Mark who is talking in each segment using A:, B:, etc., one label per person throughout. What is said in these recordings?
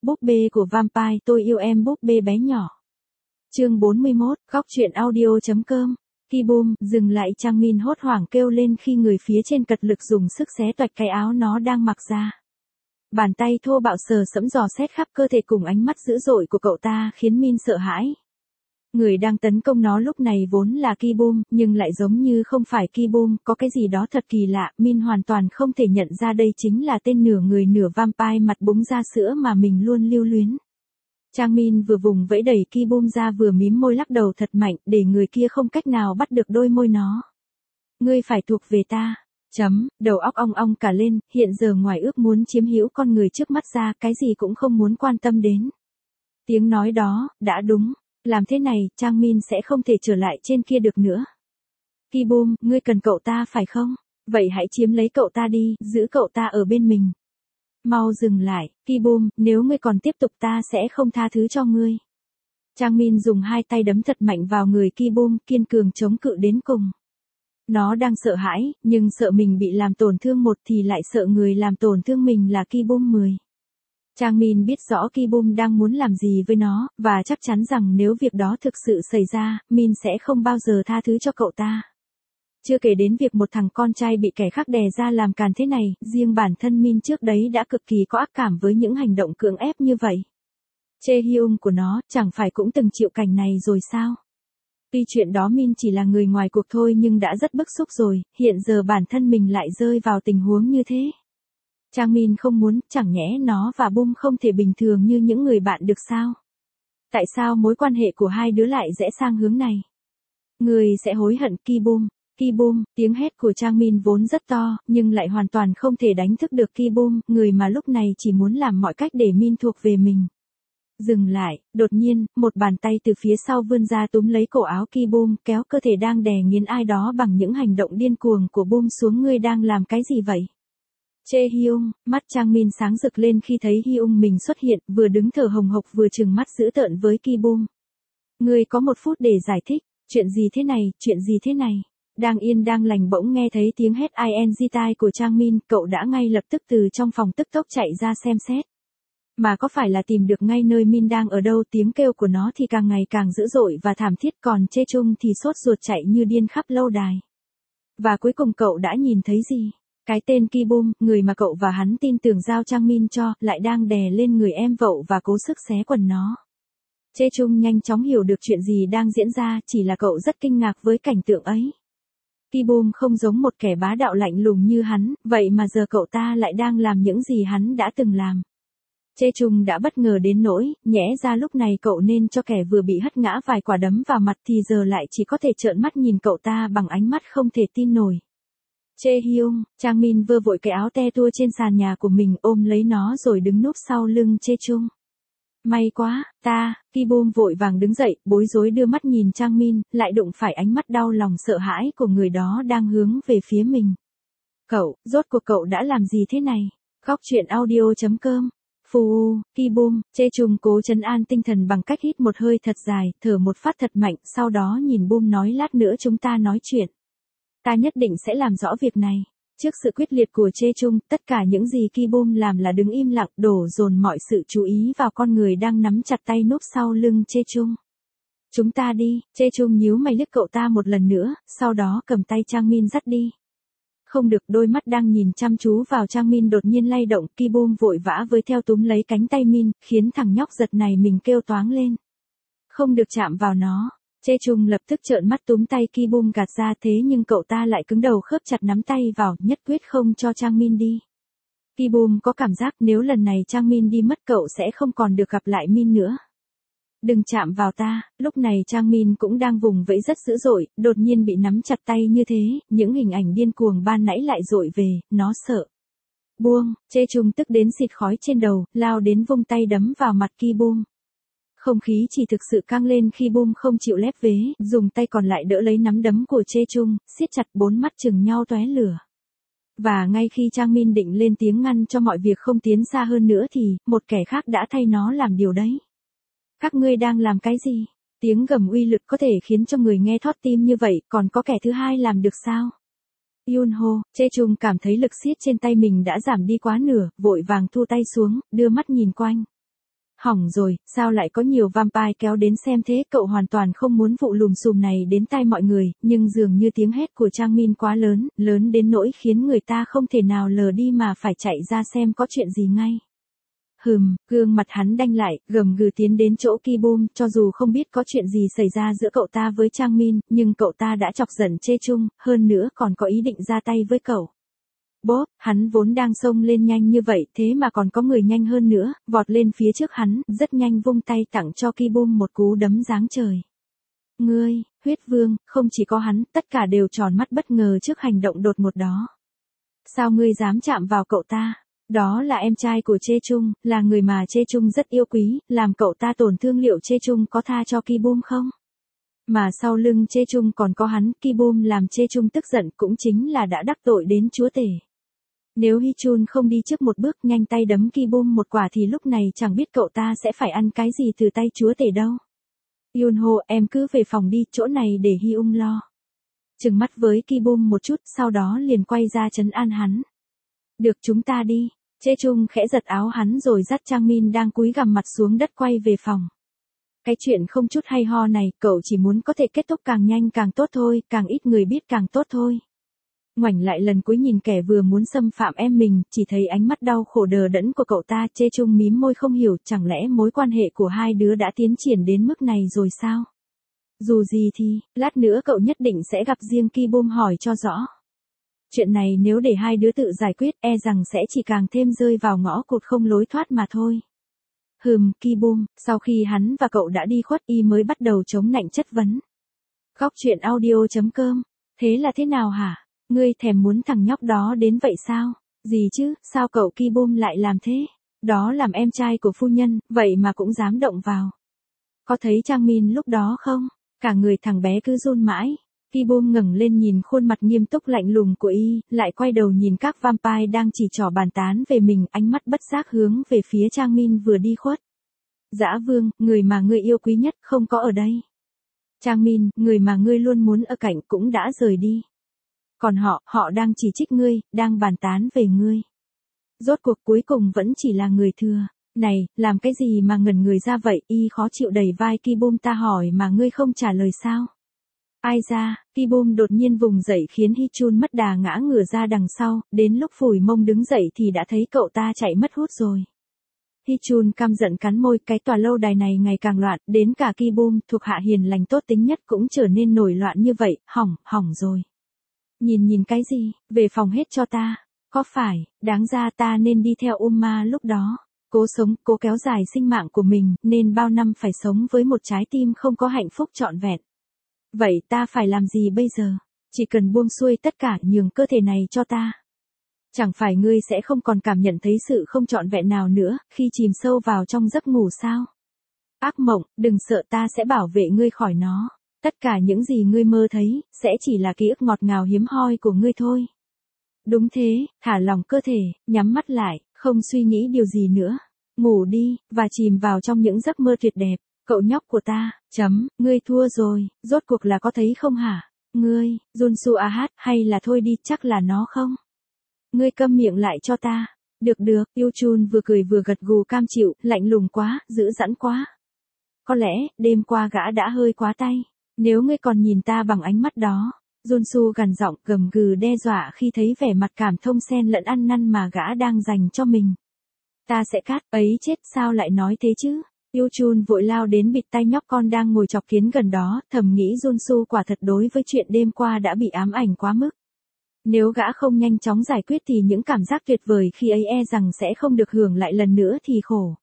A: Búp bê của Vampire, tôi yêu em búp bê bé nhỏ. Chương 41, góc truyện audio.com. Ki-boom, dừng lại, Trang Min hốt hoảng kêu lên khi người phía trên cật lực dùng sức xé toạch cái áo nó đang mặc ra. Bàn tay thô bạo sờ sẫm dò xét khắp cơ thể cùng ánh mắt dữ dội của cậu ta khiến Min sợ hãi. Người đang tấn công nó lúc này vốn là Ki-boom, nhưng lại giống như không phải Ki-boom, có cái gì đó thật kỳ lạ, Min hoàn toàn không thể nhận ra đây chính là tên nửa người nửa vampire mặt búng ra sữa mà mình luôn lưu luyến. Trang Min vừa vùng vẫy đẩy Ki-boom ra vừa mím môi lắc đầu thật mạnh để người kia không cách nào bắt được đôi môi nó. Ngươi phải thuộc về ta. Đầu óc ong ong cả lên, hiện giờ ngoài ước muốn chiếm hữu con người trước mắt ra, cái gì cũng không muốn quan tâm đến. Tiếng nói đó, đã đúng. Làm thế này, Trang Min sẽ không thể trở lại trên kia được nữa. Ki-boom, ngươi cần cậu ta phải không? Vậy hãy chiếm lấy cậu ta đi, giữ cậu ta ở bên mình. Mau dừng lại, Ki-boom, nếu ngươi còn tiếp tục ta sẽ không tha thứ cho ngươi. Trang Min dùng hai tay đấm thật mạnh vào người Ki-boom, kiên cường chống cự đến cùng. Nó đang sợ hãi, nhưng sợ mình bị làm tổn thương một thì lại sợ người làm tổn thương mình là Ki-boom 10. Trang Min biết rõ Ki-boom đang muốn làm gì với nó, và chắc chắn rằng nếu việc đó thực sự xảy ra, Min sẽ không bao giờ tha thứ cho cậu ta. Chưa kể đến việc một thằng con trai bị kẻ khác đè ra làm càn thế này, riêng bản thân Min trước đấy đã cực kỳ có ác cảm với những hành động cưỡng ép như vậy. Chae-hyung của nó, chẳng phải cũng từng chịu cảnh này rồi sao? Tuy chuyện đó Min chỉ là người ngoài cuộc thôi nhưng đã rất bức xúc rồi, hiện giờ bản thân mình lại rơi vào tình huống như thế. Trang Min không muốn, chẳng nhẽ nó và Boom không thể bình thường như những người bạn được sao? Tại sao mối quan hệ của hai đứa lại rẽ sang hướng này? Người sẽ hối hận. Ki-boom. Ki-boom, tiếng hét của Trang Min vốn rất to, nhưng lại hoàn toàn không thể đánh thức được Ki-boom, người mà lúc này chỉ muốn làm mọi cách để Min thuộc về mình. Dừng lại, đột nhiên, một bàn tay từ phía sau vươn ra túm lấy cổ áo Ki-boom, kéo cơ thể đang đè nghiến ai đó bằng những hành động điên cuồng của Boom xuống. Ngươi đang làm cái gì vậy? Chae-hyung, mắt Trang Min sáng rực lên khi thấy Hyung mình xuất hiện, vừa đứng thở hồng hộc vừa trừng mắt dữ tợn với Ki-boom. Ngươi có 1 phút để giải thích, chuyện gì thế này, chuyện gì thế này? Đang yên đang lành bỗng nghe thấy tiếng hét ing tai của Trang Min, cậu đã ngay lập tức từ trong phòng tức tốc chạy ra xem xét. Mà có phải là tìm được ngay nơi Min đang ở đâu? Tiếng kêu của nó thì càng ngày càng dữ dội và thảm thiết, còn Chae-chung thì sốt ruột chạy như điên khắp lâu đài. Và cuối cùng cậu đã nhìn thấy gì? Cái tên Ki-boom, người mà cậu và hắn tin tưởng giao Trang Min cho, lại đang đè lên người em vậu và cố sức xé quần nó. Chae-chung nhanh chóng hiểu được chuyện gì đang diễn ra, chỉ là cậu rất kinh ngạc với cảnh tượng ấy. Ki-boom không giống một kẻ bá đạo lạnh lùng như hắn, vậy mà giờ cậu ta lại đang làm những gì hắn đã từng làm. Chae-chung đã bất ngờ đến nỗi, nhẽ ra lúc này cậu nên cho kẻ vừa bị hất ngã vài quả đấm vào mặt thì giờ lại chỉ có thể trợn mắt nhìn cậu ta bằng ánh mắt không thể tin nổi. Chae-hyung, Trang Min vơ vội cái áo te tua trên sàn nhà của mình, ôm lấy nó rồi đứng núp sau lưng Chae-chung. May quá, Ki-boom vội vàng đứng dậy, bối rối đưa mắt nhìn Trang Min, lại đụng phải ánh mắt đau lòng sợ hãi của người đó đang hướng về phía mình. Cậu, rốt cuộc cậu đã làm gì thế này? Góc truyện audio.com. Phù, Ki-boom, Chae-chung cố trấn an tinh thần bằng cách hít một hơi thật dài, thở một phát thật mạnh, sau đó nhìn Boom nói lát nữa chúng ta nói chuyện. Ta nhất định sẽ làm rõ việc này. Trước sự quyết liệt của Chae-chung, tất cả những gì Ki-boom làm là đứng im lặng, đổ dồn mọi sự chú ý vào con người đang nắm chặt tay núp sau lưng Chae-chung. Chúng ta đi, Chae-chung nhíu mày liếc cậu ta một lần nữa, sau đó cầm tay Trang Min dắt đi. Không được, đôi mắt đang nhìn chăm chú vào Trang Min đột nhiên lay động, Ki-boom vội vã với theo túm lấy cánh tay Min, khiến thằng nhóc giật này mình kêu toáng lên. Không được chạm vào nó. Chae-chung lập tức trợn mắt túm tay Ki-boom gạt ra, thế nhưng cậu ta lại cứng đầu khớp chặt nắm tay vào, nhất quyết không cho Trang Min đi. Ki-boom có cảm giác nếu lần này Trang Min đi mất cậu sẽ không còn được gặp lại Min nữa. Đừng chạm vào ta. Lúc này Trang Min cũng đang vùng vẫy rất dữ dội, đột nhiên bị nắm chặt tay như thế, những hình ảnh điên cuồng ban nãy lại dội về, nó sợ. Buông, Chae-chung tức đến xịt khói trên đầu, lao đến vung tay đấm vào mặt Ki-boom. Không khí chỉ thực sự căng lên khi Boom không chịu lép vế, dùng tay còn lại đỡ lấy nắm đấm của Chae-chung, siết chặt, bốn mắt chừng nhau tóe lửa. Và ngay khi Trang Min định lên tiếng ngăn cho mọi việc không tiến xa hơn nữa thì, một kẻ khác đã thay nó làm điều đấy. Các ngươi đang làm cái gì? Tiếng gầm uy lực có thể khiến cho người nghe thót tim như vậy, còn có kẻ thứ hai làm được sao? Yunho, Chae-chung cảm thấy lực siết trên tay mình đã giảm đi quá nửa, vội vàng thu tay xuống, đưa mắt nhìn quanh. Hỏng rồi, sao lại có nhiều vampire kéo đến xem thế, cậu hoàn toàn không muốn vụ lùm xùm này đến tai mọi người, nhưng dường như tiếng hét của Trang Min quá lớn, lớn đến nỗi khiến người ta không thể nào lờ đi mà phải chạy ra xem có chuyện gì ngay. Gương mặt hắn đanh lại, gầm gừ tiến đến chỗ Ki Boom, cho dù không biết có chuyện gì xảy ra giữa cậu ta với Trang Min, nhưng cậu ta đã chọc giận Chê Chung, hơn nữa còn có ý định ra tay với cậu. Bốp, hắn vốn đang xông lên nhanh như vậy, thế mà còn có người nhanh hơn nữa, vọt lên phía trước hắn, rất nhanh vung tay tặng cho Ki Boom một cú đấm giáng trời. Ngươi, huyết vương, không chỉ có hắn, tất cả đều tròn mắt bất ngờ trước hành động đột ngột đó. Sao ngươi dám chạm vào cậu ta? Đó là em trai của Chê Chung, là người mà Chê Chung rất yêu quý, làm cậu ta tổn thương liệu Chê Chung có tha cho Ki Boom không? Mà sau lưng Chê Chung còn có hắn, Ki Boom làm Chê Chung tức giận cũng chính là đã đắc tội đến chúa tể. Nếu Hi Chun không đi trước một bước nhanh tay đấm Ki Boom một quả thì lúc này chẳng biết cậu ta sẽ phải ăn cái gì từ tay chúa tể đâu. Yunho, em cứ về phòng đi, chỗ này để Hi lo. Trừng mắt với Ki Boom một chút, sau đó liền quay ra trấn an hắn. Được, chúng ta đi. Chê Chung khẽ giật áo hắn rồi dắt Trang Min đang cúi gằm mặt xuống đất quay về phòng. Cái chuyện không chút hay ho này, cậu chỉ muốn có thể kết thúc càng nhanh càng tốt thôi, càng ít người biết càng tốt thôi. Ngoảnh lại lần cuối nhìn kẻ vừa muốn xâm phạm em mình, chỉ thấy ánh mắt đau khổ đờ đẫn của cậu ta. Chê Chung mím môi không hiểu, chẳng lẽ mối quan hệ của hai đứa đã tiến triển đến mức này rồi sao? Dù gì thì, lát nữa cậu nhất định sẽ gặp riêng Ki Boom hỏi cho rõ. Chuyện này nếu để hai đứa tự giải quyết, e rằng sẽ chỉ càng thêm rơi vào ngõ cụt không lối thoát mà thôi. Ki Boom, sau khi hắn và cậu đã đi khuất, y mới bắt đầu chống nạnh chất vấn. Góc chuyện audio.com, thế là thế nào hả? Ngươi thèm muốn thằng nhóc đó đến vậy sao? Gì chứ, sao cậu Ki Boom lại làm thế? Đó làm em trai của phu nhân, vậy mà cũng dám động vào. Có thấy Trang Min lúc đó không? Cả người thằng bé cứ run mãi. Ki Boom ngẩng lên nhìn khuôn mặt nghiêm túc lạnh lùng của y, lại quay đầu nhìn các vampire đang chỉ trỏ bàn tán về mình, ánh mắt bất giác hướng về phía Trang Min vừa đi khuất. Dã Vương, người mà ngươi yêu quý nhất không có ở đây. Trang Min, người mà ngươi luôn muốn ở cạnh cũng đã rời đi. Còn họ đang chỉ trích ngươi, đang bàn tán về ngươi. Rốt cuộc cuối cùng vẫn chỉ là người thừa. Này, làm cái gì mà ngẩn người ra vậy? Y khó chịu đẩy vai Ki Boom, ta hỏi mà ngươi không trả lời sao? Ai ra, Ki Boom đột nhiên vùng dậy khiến Hi Chun mất đà ngã ngửa ra đằng sau, đến lúc phủi mông đứng dậy thì đã thấy cậu ta chạy mất hút rồi. Hi Chun căm giận cắn môi, cái tòa lâu đài này ngày càng loạn, đến cả Ki Boom, thuộc hạ hiền lành tốt tính nhất cũng trở nên nổi loạn như vậy, hỏng rồi. Nhìn cái gì, về phòng hết cho ta. Có phải, đáng ra ta nên đi theo Uma lúc đó. Cố sống, cố kéo dài sinh mạng của mình, nên bao năm phải sống với một trái tim không có hạnh phúc trọn vẹn. Vậy ta phải làm gì bây giờ? Chỉ cần buông xuôi tất cả, nhường cơ thể này cho ta. Chẳng phải ngươi sẽ không còn cảm nhận thấy sự không trọn vẹn nào nữa, khi chìm sâu vào trong giấc ngủ sao? Ác mộng, đừng sợ, ta sẽ bảo vệ ngươi khỏi nó. Tất cả những gì ngươi mơ thấy, sẽ chỉ là ký ức ngọt ngào hiếm hoi của ngươi thôi. Đúng thế, thả lỏng cơ thể, nhắm mắt lại, không suy nghĩ điều gì nữa. Ngủ đi, và chìm vào trong những giấc mơ tuyệt đẹp. Cậu nhóc của ta, ngươi thua rồi, rốt cuộc là có thấy không hả? Ngươi, Junsu Ahat, hay là thôi đi, chắc là nó không? Ngươi câm miệng lại cho ta. Được, Yêu Chun vừa cười vừa gật gù cam chịu, lạnh lùng quá, dữ dãn quá. Có lẽ, đêm qua gã đã hơi quá tay. Nếu ngươi còn nhìn ta bằng ánh mắt đó. Junsu gằn giọng gầm gừ đe dọa khi thấy vẻ mặt cảm thông xen lẫn ăn năn mà gã đang dành cho mình. Ta sẽ cắt, ấy chết, sao lại nói thế chứ? Yêu Chun vội lao đến bịt tai nhóc con đang ngồi chọc kiến gần đó, thầm nghĩ Junsu quả thật đối với chuyện đêm qua đã bị ám ảnh quá mức. Nếu gã không nhanh chóng giải quyết thì những cảm giác tuyệt vời khi ấy e rằng sẽ không được hưởng lại lần nữa thì khổ.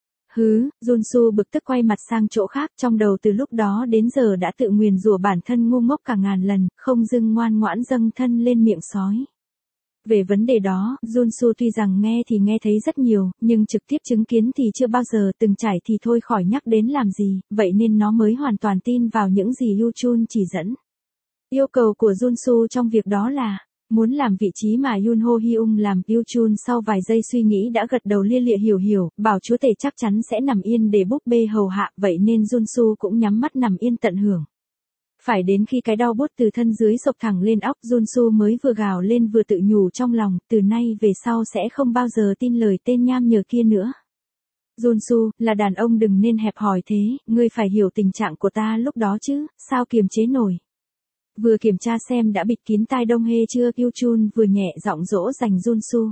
A: Junsu bực tức quay mặt sang chỗ khác, trong đầu từ lúc đó đến giờ đã tự nguyền rủa bản thân ngu ngốc cả ngàn lần, không dưng ngoan ngoãn dâng thân lên miệng sói. Về vấn đề đó, Junsu tuy rằng nghe thì nghe thấy rất nhiều, nhưng trực tiếp chứng kiến thì chưa bao giờ, từng trải thì thôi khỏi nhắc đến làm gì, vậy nên nó mới hoàn toàn tin vào những gì Yu Chun chỉ dẫn. Yêu cầu của Junsu trong việc đó là muốn làm vị trí mà Yunho Hyung làm. Yu Chun sau vài giây suy nghĩ đã gật đầu lia lịa hiểu, bảo chúa tể chắc chắn sẽ nằm yên để búp bê hầu hạ, vậy nên Junsu cũng nhắm mắt nằm yên tận hưởng. Phải đến khi cái đau buốt từ thân dưới sộc thẳng lên óc, Junsu mới vừa gào lên vừa tự nhủ trong lòng, từ nay về sau sẽ không bao giờ tin lời tên nham nhở kia nữa. Junsu, là đàn ông đừng nên hẹp hòi thế, ngươi phải hiểu tình trạng của ta lúc đó chứ, sao kiềm chế nổi. Vừa kiểm tra xem đã bịt kín tai Đông Hê chưa, Yuchun vừa nhẹ giọng dỗ dành Junsu.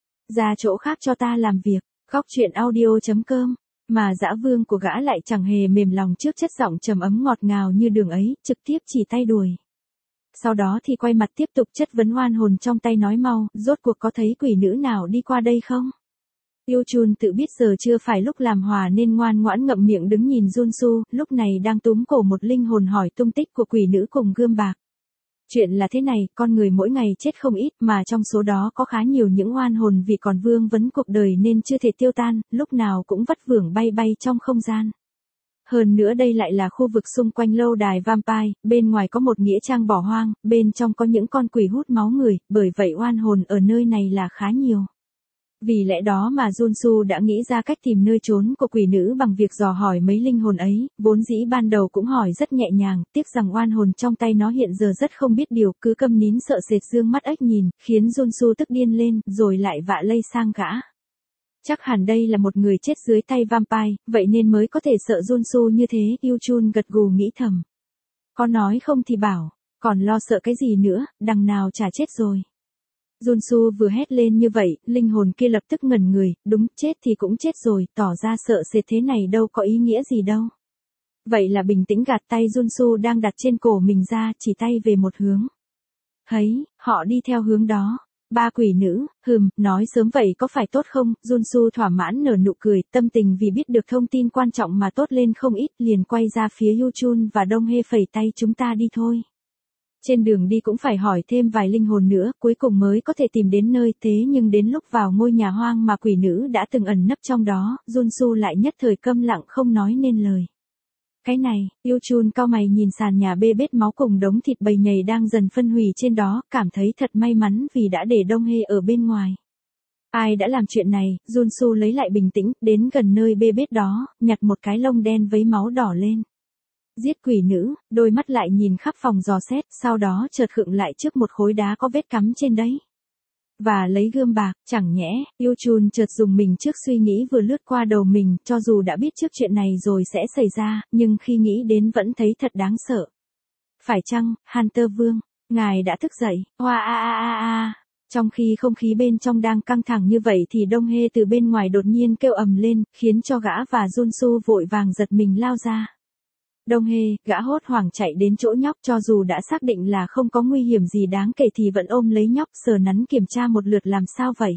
A: Ra chỗ khác cho ta làm việc, góc chuyện audio.com. Mà dã vương của gã lại chẳng hề mềm lòng trước chất giọng trầm ấm ngọt ngào như đường ấy, trực tiếp chỉ tay đuổi. Sau đó thì quay mặt tiếp tục chất vấn oan hồn trong tay nói mau, rốt cuộc có thấy quỷ nữ nào đi qua đây không? Yuchun tự biết giờ chưa phải lúc làm hòa nên ngoan ngoãn ngậm miệng đứng nhìn Junsu, lúc này đang túm cổ một linh hồn hỏi tung tích của quỷ nữ cùng gươm bạc. Chuyện là thế này, con người mỗi ngày chết không ít mà trong số đó có khá nhiều những oan hồn vì còn vương vấn cuộc đời nên chưa thể tiêu tan, lúc nào cũng vất vưởng bay bay trong không gian. Hơn nữa đây lại là khu vực xung quanh lâu đài Vampire, bên ngoài có một nghĩa trang bỏ hoang, bên trong có những con quỷ hút máu người, bởi vậy oan hồn ở nơi này là khá nhiều. Vì lẽ đó mà Junsu đã nghĩ ra cách tìm nơi trốn của quỷ nữ bằng việc dò hỏi mấy linh hồn ấy, vốn dĩ ban đầu cũng hỏi rất nhẹ nhàng, tiếc rằng oan hồn trong tay nó hiện giờ rất không biết điều, cứ câm nín sợ sệt dương mắt ếch nhìn, khiến Junsu tức điên lên, rồi lại vạ lây sang gã. Chắc hẳn đây là một người chết dưới tay vampire, vậy nên mới có thể sợ Junsu như thế, Yuchun gật gù nghĩ thầm. Có nói không thì bảo, còn lo sợ cái gì nữa, đằng nào chả chết rồi. Junsu vừa hét lên như vậy, linh hồn kia lập tức ngẩn người, đúng, chết thì cũng chết rồi, tỏ ra sợ sệt thế này đâu có ý nghĩa gì đâu. Vậy là bình tĩnh gạt tay Junsu đang đặt trên cổ mình ra, chỉ tay về một hướng. Thấy, họ đi theo hướng đó. Ba quỷ nữ, nói sớm vậy có phải tốt không? Junsu thỏa mãn nở nụ cười, tâm tình vì biết được thông tin quan trọng mà tốt lên không ít, liền quay ra phía Yuchun và Đông Hê phẩy tay chúng ta đi thôi. Trên đường đi cũng phải hỏi thêm vài linh hồn nữa, cuối cùng mới có thể tìm đến nơi, thế nhưng đến lúc vào ngôi nhà hoang mà quỷ nữ đã từng ẩn nấp trong đó, Junsu lại nhất thời câm lặng không nói nên lời. Cái này, Yuchun cau mày nhìn sàn nhà bê bết máu cùng đống thịt bầy nhầy đang dần phân hủy trên đó, cảm thấy thật may mắn vì đã để Đông Hê ở bên ngoài. Ai đã làm chuyện này, Junsu lấy lại bình tĩnh, đến gần nơi bê bết đó, nhặt một cái lông đen với máu đỏ lên. Giết quỷ nữ, đôi mắt lại nhìn khắp phòng dò xét, sau đó chợt khựng lại trước một khối đá có vết cắm trên đấy. Và lấy gươm bạc, chẳng nhẽ, Yuchun chợt dùng mình trước suy nghĩ vừa lướt qua đầu mình, cho dù đã biết trước chuyện này rồi sẽ xảy ra, nhưng khi nghĩ đến vẫn thấy thật đáng sợ. Phải chăng, Hunter Vương, ngài đã thức dậy, hoa a a a a. Trong khi không khí bên trong đang căng thẳng như vậy thì Đông Hê từ bên ngoài đột nhiên kêu ầm lên, khiến cho gã và Junsu vội vàng giật mình lao ra. Đông Hê, gã hốt hoảng chạy đến chỗ nhóc, cho dù đã xác định là không có nguy hiểm gì đáng kể thì vẫn ôm lấy nhóc sờ nắn kiểm tra một lượt làm sao vậy.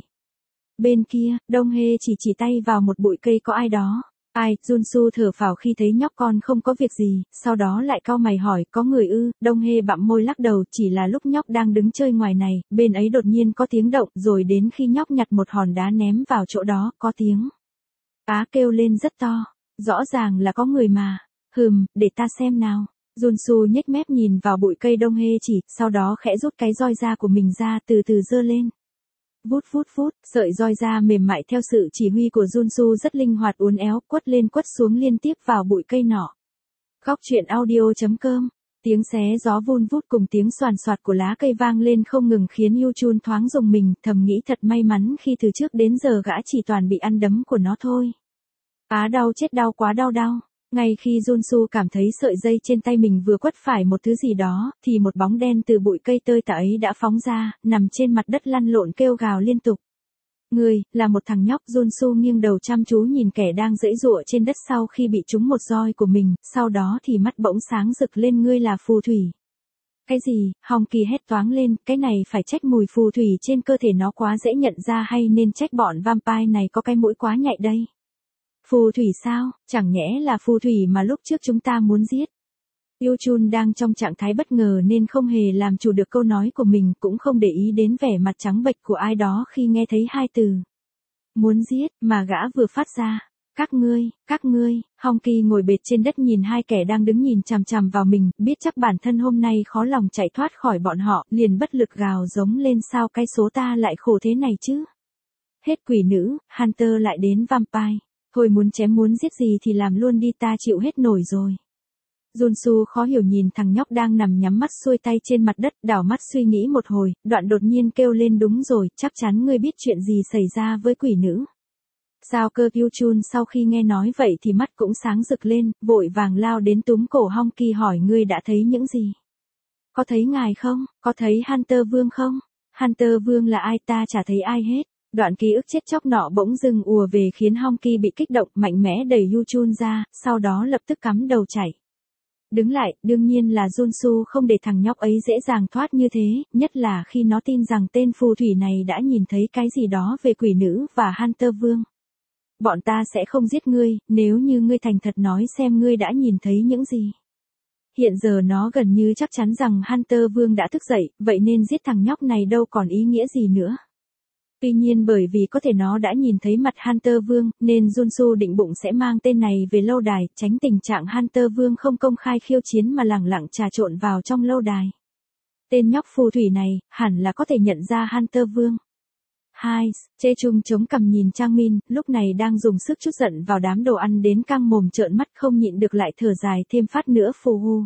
A: Bên kia, Đông Hê chỉ tay vào một bụi cây có ai đó. Ai, Junsu thở phào khi thấy nhóc con không có việc gì, sau đó lại cau mày hỏi, có người ư? Đông Hê bặm môi lắc đầu, chỉ là lúc nhóc đang đứng chơi ngoài này, bên ấy đột nhiên có tiếng động, rồi đến khi nhóc nhặt một hòn đá ném vào chỗ đó, có tiếng á kêu lên rất to, rõ ràng là có người mà. Để ta xem nào. Junsu nhếch mép nhìn vào bụi cây Đông Hê chỉ, sau đó khẽ rút cái roi da của mình ra từ từ giơ lên. Vút vút vút, sợi roi da mềm mại theo sự chỉ huy của Junsu rất linh hoạt uốn éo, quất lên quất xuống liên tiếp vào bụi cây nọ. Góc chuyện audio.com. Tiếng xé gió vun vút cùng tiếng xoàn xoạt của lá cây vang lên không ngừng khiến Yuchun thoáng rùng mình, thầm nghĩ thật may mắn khi từ trước đến giờ gã chỉ toàn bị ăn đấm của nó thôi. Á đau chết đau quá đau đau. Ngay khi Junsu cảm thấy sợi dây trên tay mình vừa quất phải một thứ gì đó, thì một bóng đen từ bụi cây tơi tả ấy đã phóng ra, nằm trên mặt đất lăn lộn kêu gào liên tục. Người, là một thằng nhóc. Junsu nghiêng đầu chăm chú nhìn kẻ đang giãy giụa trên đất sau khi bị trúng một roi của mình, sau đó thì mắt bỗng sáng rực lên. Ngươi là phù thủy. Cái gì? Hong Kỳ hét toáng lên, cái này phải trách mùi phù thủy trên cơ thể nó quá dễ nhận ra hay nên trách bọn vampire này có cái mũi quá nhạy đây. Phù thủy sao? Chẳng nhẽ là phù thủy mà lúc trước chúng ta muốn giết. Yuchun đang trong trạng thái bất ngờ nên không hề làm chủ được câu nói của mình, cũng không để ý đến vẻ mặt trắng bệch của ai đó khi nghe thấy hai từ muốn giết mà gã vừa phát ra. Các ngươi, Hong Kỳ ngồi bệt trên đất nhìn hai kẻ đang đứng nhìn chằm chằm vào mình, biết chắc bản thân hôm nay khó lòng chạy thoát khỏi bọn họ, liền bất lực gào giống lên, sao cái số ta lại khổ thế này chứ? Hết quỷ nữ, Hunter lại đến vampire. Thôi muốn chém muốn giết gì thì làm luôn đi, ta chịu hết nổi rồi. Junsu khó hiểu nhìn thằng nhóc đang nằm nhắm mắt xuôi tay trên mặt đất, đảo mắt suy nghĩ một hồi, đoạn đột nhiên kêu lên, đúng rồi, chắc chắn ngươi biết chuyện gì xảy ra với quỷ nữ. Sao cơ Yu-chun sau khi nghe nói vậy thì mắt cũng sáng rực lên, vội vàng lao đến túm cổ Hong Ki hỏi ngươi đã thấy những gì? Có thấy ngài không? Có thấy Hunter Vương không? Hunter Vương là ai ta chả thấy ai hết. Đoạn ký ức chết chóc nọ bỗng dưng ùa về khiến Hong Ki bị kích động mạnh mẽ đẩy Yu-chun ra, sau đó lập tức cắm đầu chạy. Đứng lại, đương nhiên là Junsu không để thằng nhóc ấy dễ dàng thoát như thế, nhất là khi nó tin rằng tên phù thủy này đã nhìn thấy cái gì đó về quỷ nữ và Hunter Vương. Bọn ta sẽ không giết ngươi, nếu như ngươi thành thật nói xem ngươi đã nhìn thấy những gì. Hiện giờ nó gần như chắc chắn rằng Hunter Vương đã thức dậy, vậy nên giết thằng nhóc này đâu còn ý nghĩa gì nữa. Tuy nhiên bởi vì có thể nó đã nhìn thấy mặt Hunter Vương, nên Junsu định bụng sẽ mang tên này về lâu đài, tránh tình trạng Hunter Vương không công khai khiêu chiến mà lẳng lặng trà trộn vào trong lâu đài. Tên nhóc phù thủy này, hẳn là có thể nhận ra Hunter Vương. Hai, Chê Chung chống cằm nhìn Trang Min, lúc này đang dùng sức trút giận vào đám đồ ăn đến căng mồm trợn mắt không nhịn được lại thở dài thêm phát nữa phù hu.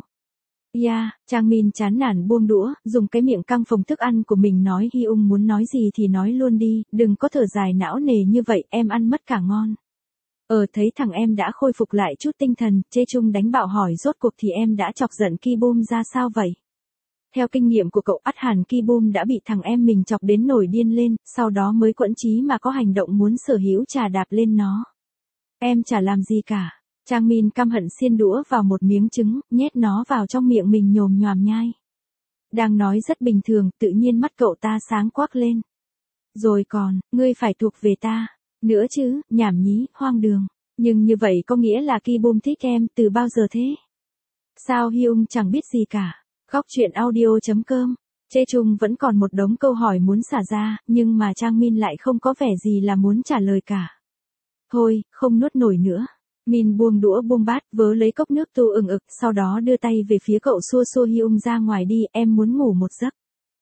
A: Trang Min chán nản buông đũa, dùng cái miệng căng phồng thức ăn của mình nói Hyung muốn nói gì thì nói luôn đi, đừng có thở dài não nề như vậy, em ăn mất cả ngon. Thấy thằng em đã khôi phục lại chút tinh thần, Chê Chung đánh bạo hỏi rốt cuộc thì em đã chọc giận Ki Boom ra sao vậy? Theo kinh nghiệm của cậu ắt hẳn Ki Boom đã bị thằng em mình chọc đến nổi điên lên, sau đó mới quẫn chí mà có hành động muốn sở hữu trà đạp lên nó. Em chả làm gì cả. Trang Min căm hận xiên đũa vào một miếng trứng, nhét nó vào trong miệng mình nhồm nhoàm nhai. Đang nói rất bình thường, tự nhiên mắt cậu ta sáng quắc lên. Rồi còn, ngươi phải thuộc về ta. Nữa chứ, nhảm nhí, hoang đường. Nhưng như vậy có nghĩa là Ki Boom thích em từ bao giờ thế? Sao Hyung chẳng biết gì cả? Góc truyện audio.com. Chê Chung vẫn còn một đống câu hỏi muốn xả ra, nhưng mà Trang Min lại không có vẻ gì là muốn trả lời cả. Thôi, không nuốt nổi nữa. Min buông đũa buông bát, vớ lấy cốc nước tu ừng ực, sau đó đưa tay về phía cậu xua xua Hyung ra ngoài đi, em muốn ngủ một giấc.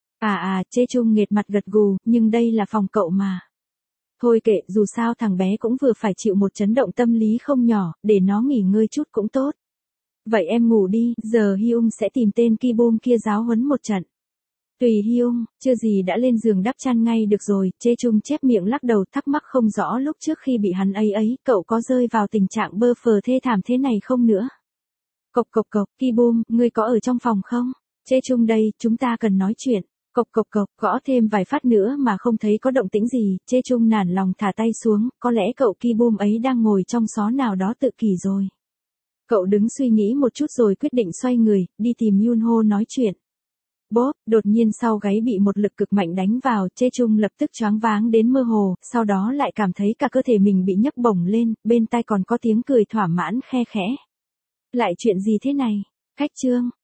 A: Chê Chung nghệt mặt gật gù, nhưng đây là phòng cậu mà. Thôi kệ, dù sao thằng bé cũng vừa phải chịu một chấn động tâm lý không nhỏ, để nó nghỉ ngơi chút cũng tốt. Vậy em ngủ đi, giờ Hyung sẽ tìm tên Ki Boom kia giáo huấn một trận. Tùy Hyung, chưa gì đã lên giường đắp chăn ngay được rồi, Chê Chung chép miệng lắc đầu thắc mắc không rõ lúc trước khi bị hắn ấy, cậu có rơi vào tình trạng bơ phờ thê thảm thế này không nữa. Cộc cộc cộc, Ki Boom, ngươi có ở trong phòng không? Chê Chung đây, chúng ta cần nói chuyện. Cộc cộc cộc, gõ thêm vài phát nữa mà không thấy có động tĩnh gì, Chê Chung nản lòng thả tay xuống, có lẽ cậu Ki Boom ấy đang ngồi trong xó nào đó tự kỷ rồi. Cậu đứng suy nghĩ một chút rồi quyết định xoay người, đi tìm Yunho nói chuyện. Bốp, đột nhiên sau gáy bị một lực cực mạnh đánh vào, Chê Chung lập tức choáng váng đến mơ hồ, sau đó lại cảm thấy cả cơ thể mình bị nhấc bổng lên, bên tai còn có tiếng cười thỏa mãn khe khẽ. Lại chuyện gì thế này? Khách Trương,